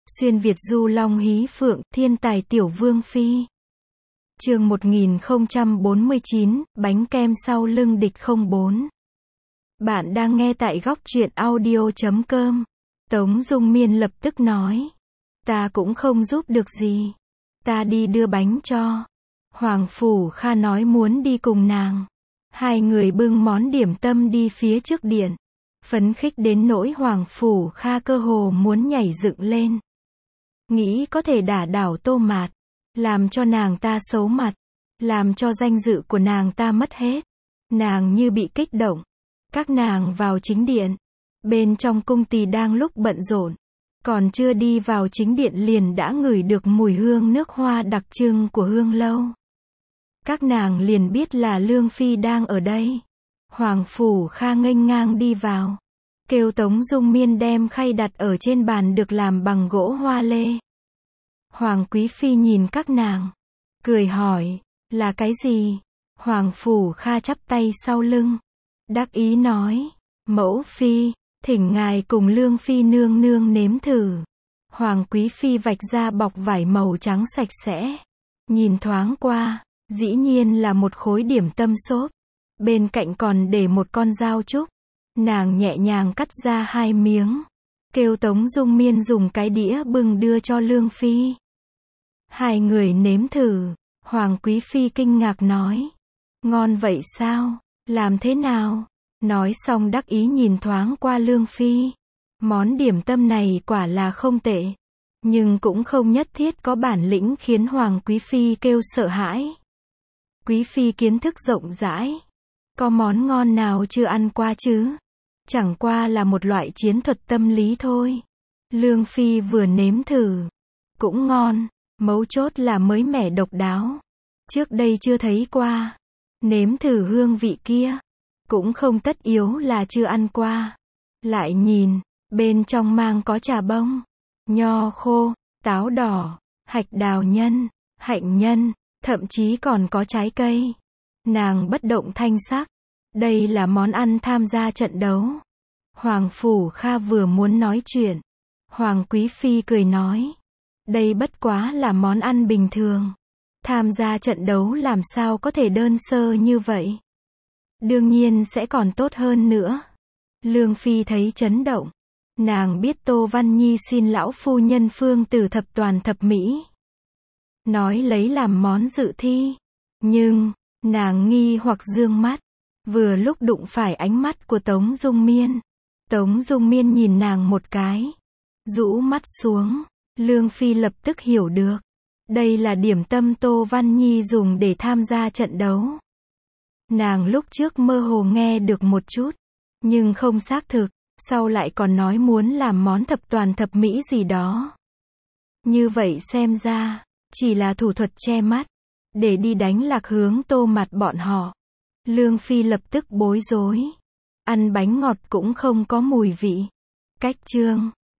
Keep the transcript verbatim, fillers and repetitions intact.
Xuyên Việt du long hí phượng, thiên tài tiểu vương phi. Chương một nghìn không trăm bốn mươi chín, bánh kem sau lưng địch không bốn. Bạn đang nghe tại góc truyện audio chấm com. Tống Dung Miên lập tức nói. Ta cũng không giúp được gì. Ta đi đưa bánh cho. Hoàng Phủ Kha nói muốn đi cùng nàng. Hai người bưng món điểm tâm đi phía trước điện. Phấn khích đến nỗi Hoàng Phủ Kha cơ hồ muốn nhảy dựng lên. Nghĩ có thể đả đảo Tô Mạt. Làm cho nàng ta xấu mặt. Làm cho danh dự của nàng ta mất hết. Nàng như bị kích động. Các nàng vào chính điện. Bên trong cung tỳ đang lúc bận rộn. Còn chưa đi vào chính điện liền đã ngửi được mùi hương nước hoa đặc trưng của hương lâu. Các nàng liền biết là Lương Phi đang ở đây. Hoàng Phủ Kha nghênh ngang đi vào. Kêu Tống Dung Miên đem khay đặt ở trên bàn được làm bằng gỗ hoa lê. Hoàng Quý Phi nhìn các nàng. Cười hỏi, là cái gì? Hoàng Phủ Kha chắp tay sau lưng. Đắc ý nói, mẫu phi, thỉnh ngài cùng Lương Phi nương nương nếm thử. Hoàng Quý Phi vạch ra bọc vải màu trắng sạch sẽ. Nhìn thoáng qua, dĩ nhiên là một khối điểm tâm xốp. Bên cạnh còn để một con dao trúc. Nàng nhẹ nhàng cắt ra hai miếng. Kêu Tống Dung Miên dùng cái đĩa bưng đưa cho Lương Phi. Hai người nếm thử. Hoàng Quý Phi kinh ngạc nói. Ngon vậy sao? Làm thế nào? Nói xong đắc ý nhìn thoáng qua Lương Phi. Món điểm tâm này quả là không tệ. Nhưng cũng không nhất thiết có bản lĩnh khiến Hoàng Quý Phi kêu sợ hãi. Quý Phi kiến thức rộng rãi. Có món ngon nào chưa ăn qua chứ? Chẳng qua là một loại chiến thuật tâm lý thôi. Lương Phi vừa nếm thử. Cũng ngon. Mấu chốt là mới mẻ độc đáo. Trước đây chưa thấy qua. Nếm thử hương vị kia. Cũng không tất yếu là chưa ăn qua. Lại nhìn. Bên trong mang có trà bông. Nho khô. Táo đỏ. Hạch đào nhân. Hạnh nhân. Thậm chí còn có trái cây. Nàng bất động thanh sắc. Đây là món ăn tham gia trận đấu. Hoàng Phủ Kha vừa muốn nói chuyện. Hoàng Quý Phi cười nói. Đây bất quá là món ăn bình thường. Tham gia trận đấu làm sao có thể đơn sơ như vậy. Đương nhiên sẽ còn tốt hơn nữa. Lương Phi thấy chấn động. Nàng biết Tô Văn Nhi xin lão phu nhân Phương Tử thập toàn thập mỹ. Nói lấy làm món dự thi. Nhưng, nàng nghi hoặc dương mắt. Vừa lúc đụng phải ánh mắt của Tống Dung Miên. Tống Dung Miên nhìn nàng một cái. Rũ mắt xuống. Lương Phi lập tức hiểu được. Đây là điểm tâm Tô Văn Nhi dùng để tham gia trận đấu. Nàng lúc trước mơ hồ nghe được một chút. Nhưng không xác thực. Sau lại còn nói muốn làm món thập toàn thập mỹ gì đó. Như vậy xem ra. Chỉ là thủ thuật che mắt. Để đi đánh lạc hướng Tô Mạt bọn họ. Lương Phi lập tức bối rối. Ăn bánh ngọt cũng không có mùi vị. Cách chương.